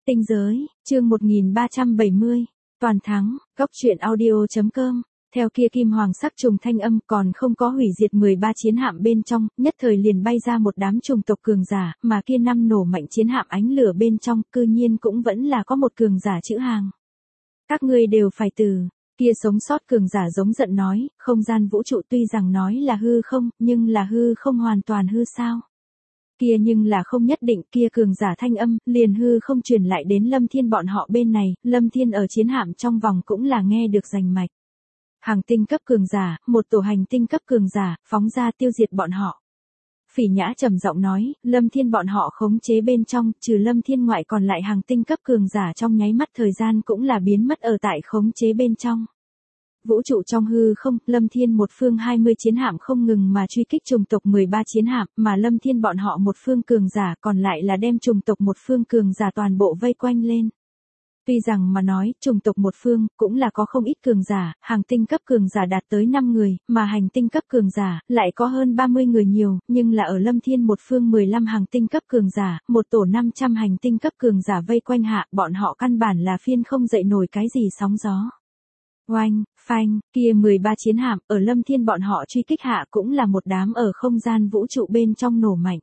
Tinh giới, chương 1370, toàn thắng, góc truyện audio.com. Theo kia kim hoàng sắc trùng thanh âm còn không có hủy diệt 13 chiến hạm bên trong, nhất thời liền bay ra một đám trùng tộc cường giả, mà kia năm nổ mạnh chiến hạm ánh lửa bên trong, cư nhiên cũng vẫn là có một cường giả chữ hàng. Các ngươi đều phải từ, kia sống sót cường giả giống giận nói, không gian vũ trụ tuy rằng nói là hư không, nhưng là hư không hoàn toàn hư sao. Kia nhưng là không nhất định, kia cường giả thanh âm, liền hư không truyền lại đến Lâm Thiên bọn họ bên này, Lâm Thiên ở chiến hạm trong vòng cũng là nghe được rành mạch. Hàng tinh cấp cường giả, một tổ hành tinh cấp cường giả, phóng ra tiêu diệt bọn họ. Phỉ Nhã trầm giọng nói, Lâm Thiên bọn họ khống chế bên trong, trừ Lâm Thiên ngoại còn lại hàng tinh cấp cường giả trong nháy mắt thời gian cũng là biến mất ở tại khống chế bên trong. Vũ trụ trong hư không, Lâm Thiên một phương 20 chiến hạm không ngừng mà truy kích trùng tộc 13 chiến hạm, mà Lâm Thiên bọn họ một phương cường giả còn lại là đem trùng tộc một phương cường giả toàn bộ vây quanh lên. Tuy rằng mà nói, trùng tộc một phương, cũng là có không ít cường giả, hàng tinh cấp cường giả đạt tới 5 người, mà hành tinh cấp cường giả, lại có hơn 30 người nhiều, nhưng là ở Lâm Thiên một phương 15 hàng tinh cấp cường giả, một tổ 500 hành tinh cấp cường giả vây quanh hạ, bọn họ căn bản là phiên không dậy nổi cái gì sóng gió. Oanh, phanh, kia 13 chiến hạm, ở Lâm Thiên bọn họ truy kích hạ cũng là một đám ở không gian vũ trụ bên trong nổ mạnh.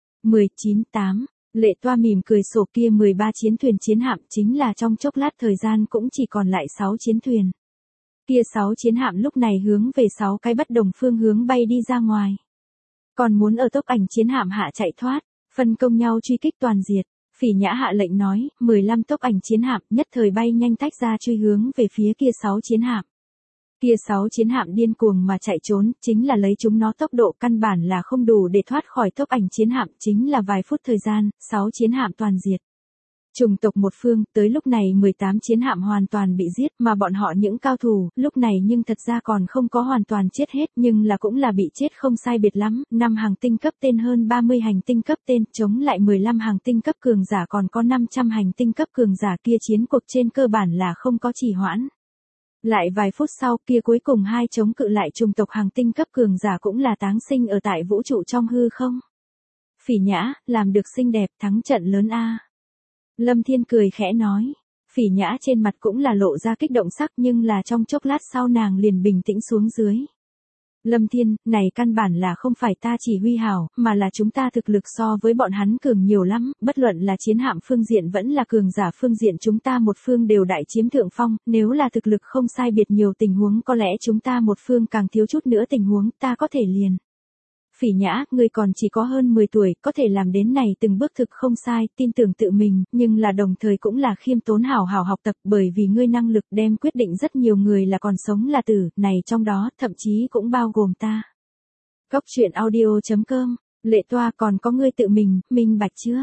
19-8, Lệ Toa mỉm cười sổ kia 13 chiến hạm chính là trong chốc lát thời gian cũng chỉ còn lại 6 chiến thuyền. Kia 6 chiến hạm lúc này hướng về 6 cái bất đồng phương hướng bay đi ra ngoài. Còn muốn ở tốc ảnh chiến hạm hạ chạy thoát, phân công nhau truy kích toàn diệt. Phỉ Nhã hạ lệnh nói, 15 tốc ảnh chiến hạm nhất thời bay nhanh tách ra truy hướng về phía kia 6 chiến hạm. Kia 6 chiến hạm điên cuồng mà chạy trốn, chính là lấy chúng nó tốc độ căn bản là không đủ để thoát khỏi tốc ảnh chiến hạm, chính là vài phút thời gian, 6 chiến hạm toàn diệt. Trùng tộc một phương, tới lúc này 18 chiến hạm hoàn toàn bị giết, mà bọn họ những cao thủ, lúc này nhưng thật ra còn không có hoàn toàn chết hết, nhưng là cũng là bị chết không sai biệt lắm, 5 hàng tinh cấp tên hơn 30 hành tinh cấp tên, chống lại 15 hàng tinh cấp cường giả còn có 500 hành tinh cấp cường giả kia chiến cuộc trên cơ bản là không có trì hoãn. Lại vài phút sau kia cuối cùng hai chống cự lại trùng tộc hàng tinh cấp cường giả cũng là táng sinh ở tại vũ trụ trong hư không. Phỉ Nhã, làm được xinh đẹp, thắng trận lớn a. Lâm Thiên cười khẽ nói. Phỉ Nhã trên mặt cũng là lộ ra kích động sắc nhưng là trong chốc lát sau nàng liền bình tĩnh xuống dưới. Lâm Thiên, này căn bản là không phải ta chỉ huy hảo, mà là chúng ta thực lực so với bọn hắn cường nhiều lắm, bất luận là chiến hạm phương diện vẫn là cường giả phương diện chúng ta một phương đều đại chiếm thượng phong, nếu là thực lực không sai biệt nhiều tình huống có lẽ chúng ta một phương càng thiếu chút nữa tình huống ta có thể liền. Phỉ Nhã, ngươi còn chỉ có hơn 10 tuổi, có thể làm đến này từng bước thực không sai, tin tưởng tự mình, nhưng là đồng thời cũng là khiêm tốn hảo hảo học tập, bởi vì ngươi năng lực đem quyết định rất nhiều người là còn sống là tử, này trong đó, thậm chí cũng bao gồm ta. Góc truyện audio.com, Lệ Toa còn có ngươi tự mình, minh bạch chưa?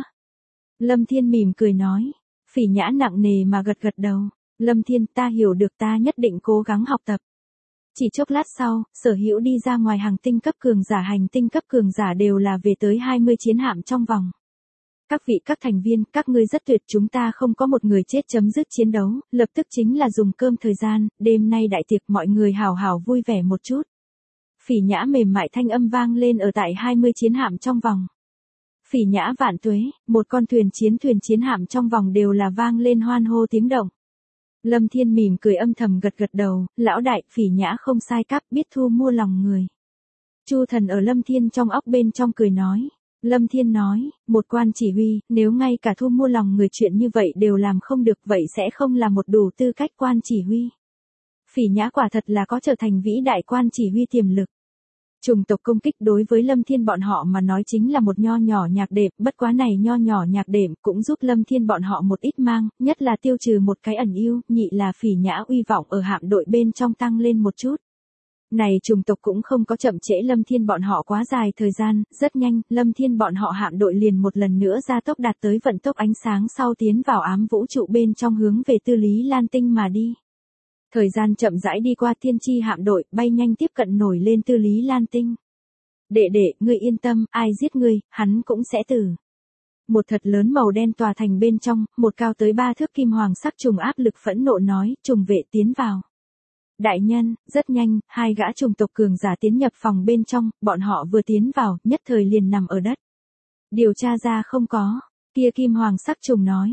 Lâm Thiên mỉm cười nói. Phỉ Nhã nặng nề mà gật gật đầu. Lâm Thiên, ta hiểu được, ta nhất định cố gắng học tập. Chỉ chốc lát sau, sở hữu đi ra ngoài hàng tinh cấp cường giả hành tinh cấp cường giả đều là về tới 20 chiến hạm trong vòng. Các vị các thành viên, các ngươi rất tuyệt, chúng ta không có một người chết, chấm dứt chiến đấu, lập tức chính là dùng cơm thời gian, đêm nay đại tiệc mọi người hào hào vui vẻ một chút. Phỉ Nhã mềm mại thanh âm vang lên ở tại 20 chiến hạm trong vòng. Phỉ Nhã vạn tuế, một con thuyền chiến hạm trong vòng đều là vang lên hoan hô tiếng động. Lâm Thiên mỉm cười âm thầm gật gật đầu, lão đại, Phỉ Nhã không sai cắp, biết thu mua lòng người. Chu Thần ở Lâm Thiên trong óc bên trong cười nói. Lâm Thiên nói, một quan chỉ huy, nếu ngay cả thu mua lòng người chuyện như vậy đều làm không được vậy sẽ không là một đủ tư cách quan chỉ huy. Phỉ Nhã quả thật là có trở thành vĩ đại quan chỉ huy tiềm lực. Trùng tộc công kích đối với Lâm Thiên bọn họ mà nói chính là một nho nhỏ nhạc đệm, bất quá này nho nhỏ nhạc đệm cũng giúp Lâm Thiên bọn họ một ít mang, nhất là tiêu trừ một cái ẩn ưu, nhị là Phỉ Nhã uy vọng ở hạm đội bên trong tăng lên một chút. Này trùng tộc cũng không có chậm trễ Lâm Thiên bọn họ quá dài thời gian, rất nhanh, Lâm Thiên bọn họ hạm đội liền một lần nữa gia tốc đạt tới vận tốc ánh sáng sau tiến vào ám vũ trụ bên trong hướng về Tư Lý Lan Tinh mà đi. Thời gian chậm rãi đi qua thiên chi hạm đội, bay nhanh tiếp cận nổi lên Tư Lý Lan Tinh. Đệ, ngươi yên tâm, ai giết ngươi, hắn cũng sẽ tử. Một thật lớn màu đen tòa thành bên trong, một cao tới 3 thước kim hoàng sắc trùng áp lực phẫn nộ nói, trùng vệ tiến vào. Đại nhân, rất nhanh, hai gã trùng tộc cường giả tiến nhập phòng bên trong, bọn họ vừa tiến vào, nhất thời liền nằm ở đất. Điều tra ra không có, kia kim hoàng sắc trùng nói.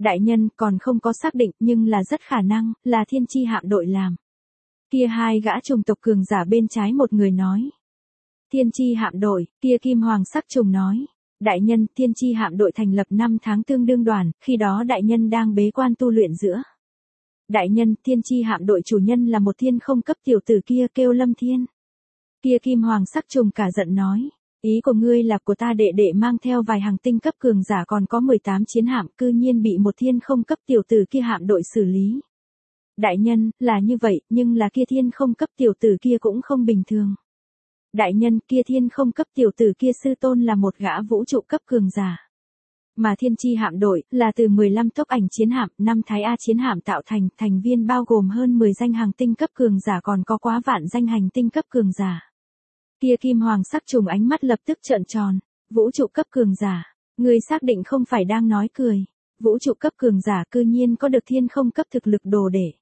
Đại nhân, còn không có xác định, nhưng là rất khả năng, là thiên chi hạm đội làm. Kia hai gã trùng tộc cường giả bên trái một người nói. Thiên chi hạm đội, kia kim hoàng sắc trùng nói. Đại nhân, thiên chi hạm đội thành lập 5 tháng tương đương đoàn, khi đó đại nhân đang bế quan tu luyện giữa. Đại nhân, thiên chi hạm đội chủ nhân là một thiên không cấp tiểu tử kia kêu Lâm Thiên. Kia kim hoàng sắc trùng cả giận nói. Ý của ngươi là của ta đệ đệ mang theo vài hàng tinh cấp cường giả còn có 18 chiến hạm cư nhiên bị một thiên không cấp tiểu tử kia hạm đội xử lý. Đại nhân, là như vậy, nhưng là kia thiên không cấp tiểu tử kia cũng không bình thường. Đại nhân, kia thiên không cấp tiểu tử kia sư tôn là một gã vũ trụ cấp cường giả. Mà thiên chi hạm đội, là từ 15 tốc ảnh chiến hạm, 5 thái A chiến hạm tạo thành, thành viên bao gồm hơn 10 danh hàng tinh cấp cường giả còn có quá vạn danh hành tinh cấp cường giả. Kia kim hoàng sắc trùng ánh mắt lập tức trợn tròn, vũ trụ cấp cường giả, người xác định không phải đang nói cười, vũ trụ cấp cường giả cư nhiên có được thiên không cấp thực lực đồ để.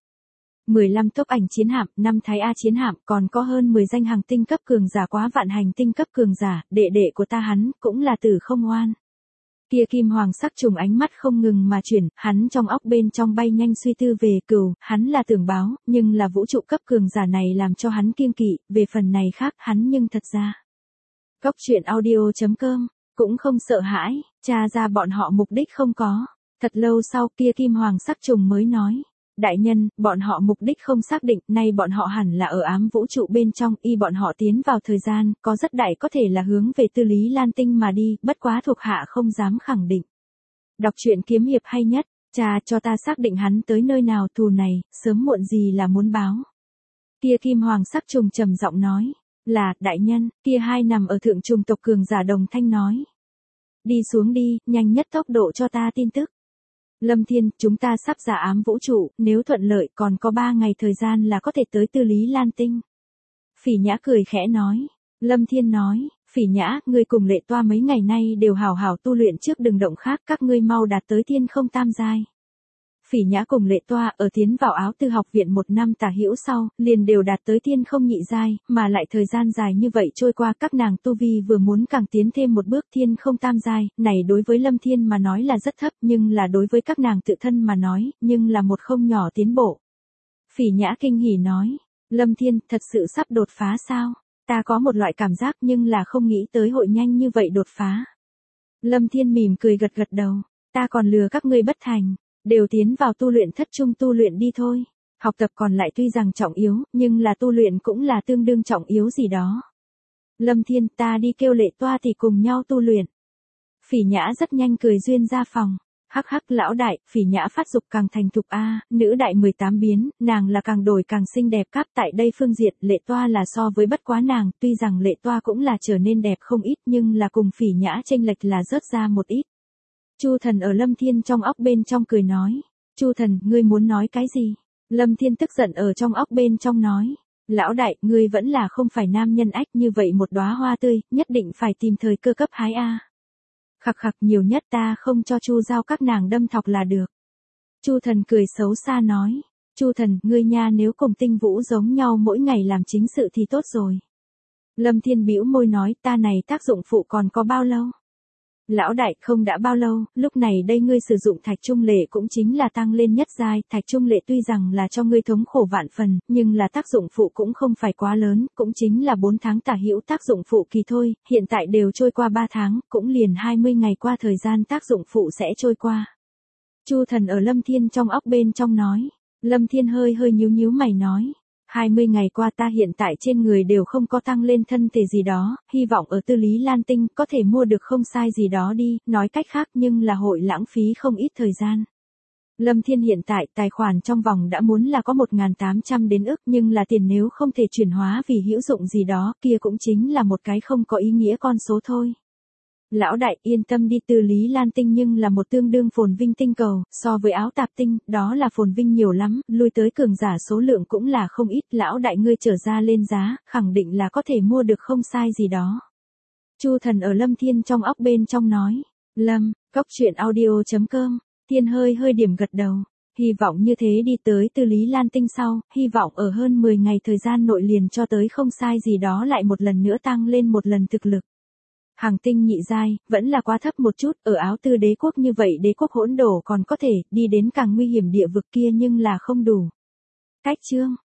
15 tốc ảnh chiến hạm, 5 thái A chiến hạm, còn có hơn 10 danh hàng tinh cấp cường giả quá vạn hành tinh cấp cường giả, đệ đệ của ta hắn, cũng là tử không oan. Kia kim hoàng sắc trùng ánh mắt không ngừng mà chuyển, hắn trong óc bên trong bay nhanh suy tư về cừu, hắn là tưởng báo, nhưng là vũ trụ cấp cường giả này làm cho hắn kiêng kỵ, về phần này khác hắn nhưng thật ra. Góc truyện audio.com, cũng không sợ hãi, tra ra bọn họ mục đích không có. Thật lâu sau kia kim hoàng sắc trùng mới nói. Đại nhân, bọn họ mục đích không xác định, nay bọn họ hẳn là ở ám vũ trụ bên trong, y bọn họ tiến vào thời gian, có rất đại có thể là hướng về Tư Lý Lan Tinh mà đi, bất quá thuộc hạ không dám khẳng định. Đọc truyện kiếm hiệp hay nhất, cha cho ta xác định hắn tới nơi nào thù này, sớm muộn gì là muốn báo. Kia kim hoàng sắc trùng trầm giọng nói, là, đại nhân, kia hai nằm ở thượng trùng tộc cường giả đồng thanh nói. Đi xuống đi, nhanh nhất tốc độ cho ta tin tức. Lâm Thiên, chúng ta sắp ra ám vũ trụ, nếu thuận lợi còn có 3 ngày thời gian là có thể tới Tư Lý Lan Tinh. Phỉ Nhã cười khẽ nói. Lâm Thiên nói, Phỉ Nhã, ngươi cùng Lệ Toa mấy ngày nay đều hảo hảo tu luyện trước đừng động khác, các ngươi mau đạt tới thiên không tam giai. Phỉ Nhã cùng Lệ Toa ở tiến vào áo tư học viện 1 năm tả hữu sau, liền đều đạt tới thiên không nhị giai, mà lại thời gian dài như vậy trôi qua các nàng tu vi vừa muốn càng tiến thêm một bước thiên không tam giai, này đối với Lâm Thiên mà nói là rất thấp nhưng là đối với các nàng tự thân mà nói, nhưng là một không nhỏ tiến bộ. Phỉ Nhã kinh hỉ nói, Lâm Thiên thật sự sắp đột phá sao? Ta có một loại cảm giác nhưng là không nghĩ tới hội nhanh như vậy đột phá. Lâm Thiên mỉm cười gật gật đầu, ta còn lừa các ngươi bất thành. Đều tiến vào tu luyện thất trung tu luyện đi thôi. Học tập còn lại tuy rằng trọng yếu, nhưng là tu luyện cũng là tương đương trọng yếu gì đó. Lâm Thiên, ta đi kêu Lệ Toa thì cùng nhau tu luyện. Phỉ Nhã rất nhanh cười duyên ra phòng. Hắc hắc lão đại, Phỉ Nhã phát dục càng thành thục a, nữ đại 18 biến, nàng là càng đổi càng xinh đẹp cáp tại đây phương diện, Lệ Toa là so với bất quá nàng, tuy rằng Lệ Toa cũng là trở nên đẹp không ít nhưng là cùng Phỉ Nhã chênh lệch là rớt ra một ít. Chu Thần ở Lâm Thiên trong óc bên trong cười nói. Chu Thần, ngươi muốn nói cái gì? Lâm Thiên tức giận ở trong óc bên trong nói. Lão đại, ngươi vẫn là không phải nam nhân ách như vậy một đóa hoa tươi, nhất định phải tìm thời cơ cấp hái a. Khặc khặc nhiều nhất ta không cho Chu Giao các nàng đâm thọc là được. Chu Thần cười xấu xa nói. Chu Thần, ngươi nha nếu cùng Tinh Vũ giống nhau mỗi ngày làm chính sự thì tốt rồi. Lâm Thiên bĩu môi nói ta này tác dụng phụ còn có bao lâu? Lão đại, không đã bao lâu, lúc này đây ngươi sử dụng thạch trung lệ cũng chính là tăng lên nhất giai, thạch trung lệ tuy rằng là cho ngươi thống khổ vạn phần, nhưng là tác dụng phụ cũng không phải quá lớn, cũng chính là 4 tháng tả hữu tác dụng phụ kỳ thôi, hiện tại đều trôi qua 3 tháng, cũng liền 20 ngày qua thời gian tác dụng phụ sẽ trôi qua. Chu Thần ở Lâm Thiên trong óc bên trong nói, Lâm Thiên hơi nhíu mày nói. 20 ngày qua ta hiện tại trên người đều không có tăng lên thân thể gì đó, hy vọng ở Tư Lý Lan Tinh có thể mua được không sai gì đó đi, nói cách khác nhưng là hội lãng phí không ít thời gian. Lâm Thiên hiện tại tài khoản trong vòng đã muốn là có 1.800 đến ức nhưng là tiền nếu không thể chuyển hóa vì hữu dụng gì đó kia cũng chính là một cái không có ý nghĩa con số thôi. Lão đại yên tâm đi Tư Lý Lan Tinh nhưng là một tương đương phồn vinh tinh cầu, so với áo tạp tinh, đó là phồn vinh nhiều lắm, lui tới cường giả số lượng cũng là không ít, lão đại ngươi trở ra lên giá, khẳng định là có thể mua được không sai gì đó. Chu Thần ở Lâm Thiên trong óc bên trong nói, Lâm, góc truyện audio.com, Thiên hơi điểm gật đầu, hy vọng như thế đi tới Tư Lý Lan Tinh sau, hy vọng ở hơn 10 ngày thời gian nội liền cho tới không sai gì đó lại một lần nữa tăng lên một lần thực lực. Hàng tinh nhị giai, vẫn là quá thấp một chút, ở Áo Tư đế quốc như vậy đế quốc hỗn đổ còn có thể, đi đến càng nguy hiểm địa vực kia nhưng là không đủ. Cách chương.